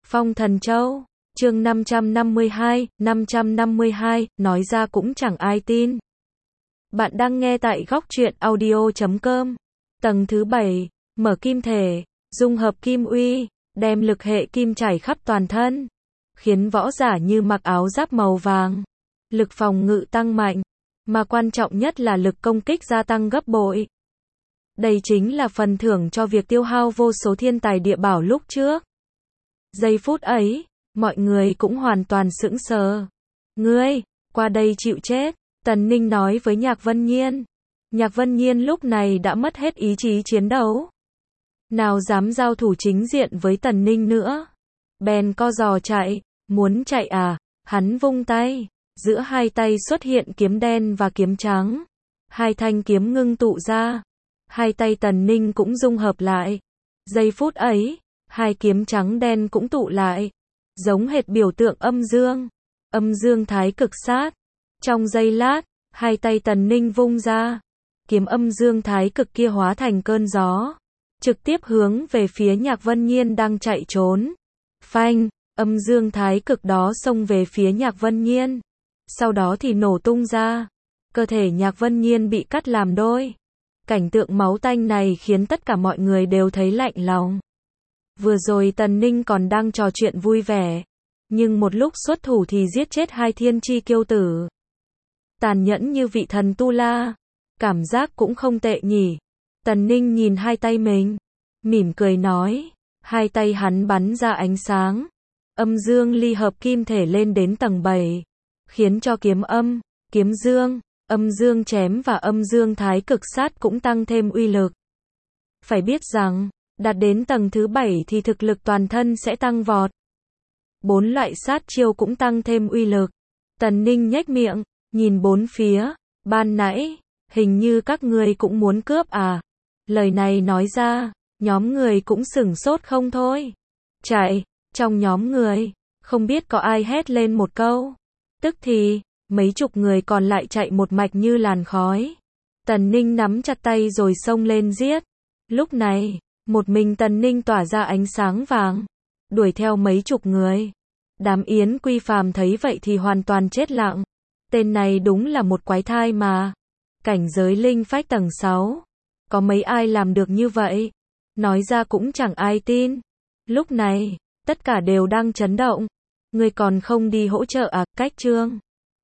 Phong Thần Châu, chương 552, nói ra cũng chẳng ai tin. Bạn đang nghe tại góc truyện audio.com. Tầng thứ 7, mở kim thể, dung hợp kim uy, đem lực hệ kim trải khắp toàn thân, khiến võ giả như mặc áo giáp màu vàng. Lực phòng ngự tăng mạnh, mà quan trọng nhất là lực công kích gia tăng gấp bội. Đây chính là phần thưởng cho việc tiêu hao vô số thiên tài địa bảo lúc trước. Giây phút ấy, mọi người cũng hoàn toàn sững sờ. Ngươi, qua đây chịu chết, Tần Ninh nói với Nhạc Vân Nhiên. Nhạc Vân Nhiên lúc này đã mất hết ý chí chiến đấu. Nào dám giao thủ chính diện với Tần Ninh nữa. Bèn co giò chạy, muốn chạy à, hắn vung tay. Giữa hai tay xuất hiện kiếm đen và kiếm trắng. Hai thanh kiếm ngưng tụ ra. Hai tay Tần Ninh cũng dung hợp lại. Giây phút ấy, hai kiếm trắng đen cũng tụ lại. Giống hệt biểu tượng âm dương thái cực sát. Trong giây lát, hai tay Tần Ninh vung ra. Kiếm âm dương thái cực kia hóa thành cơn gió. Trực tiếp hướng về phía Nhạc Vân Nhiên đang chạy trốn. Phanh, âm dương thái cực đó xông về phía Nhạc Vân Nhiên. Sau đó thì nổ tung ra. Cơ thể Nhạc Vân Nhiên bị cắt làm đôi. Cảnh tượng máu tanh này khiến tất cả mọi người đều thấy lạnh lòng. Vừa rồi Tần Ninh còn đang trò chuyện vui vẻ. Nhưng một lúc xuất thủ thì giết chết hai thiên chi kiêu tử. Tàn nhẫn như vị thần Tu La. Cảm giác cũng không tệ nhỉ. Tần Ninh nhìn hai tay mình. Mỉm cười nói. Hai tay hắn bắn ra ánh sáng. Âm dương ly hợp kim thể lên đến tầng 7. Khiến cho kiếm âm, kiếm dương, âm dương chém và âm dương thái cực sát cũng tăng thêm uy lực. Phải biết rằng, đạt đến tầng thứ 7 thì thực lực toàn thân sẽ tăng vọt. 4 loại sát chiêu cũng tăng thêm uy lực. Tần Ninh nhếch miệng, nhìn bốn phía, ban nãy, hình như các người cũng muốn cướp à. Lời này nói ra, nhóm người cũng sửng sốt không thôi. Chạy, trong nhóm người, không biết có ai hét lên một câu. Tức thì, mấy chục người còn lại chạy một mạch như làn khói. Tần Ninh nắm chặt tay rồi xông lên giết. Lúc này, một mình Tần Ninh tỏa ra ánh sáng vàng, đuổi theo mấy chục người. Đám Yến Quy Phàm thấy vậy thì hoàn toàn chết lặng. Tên này đúng là một quái thai mà. Cảnh giới linh phách tầng 6. Có mấy ai làm được như vậy? Nói ra cũng chẳng ai tin. Lúc này, tất cả đều đang chấn động. Người còn không đi hỗ trợ à, cách chương.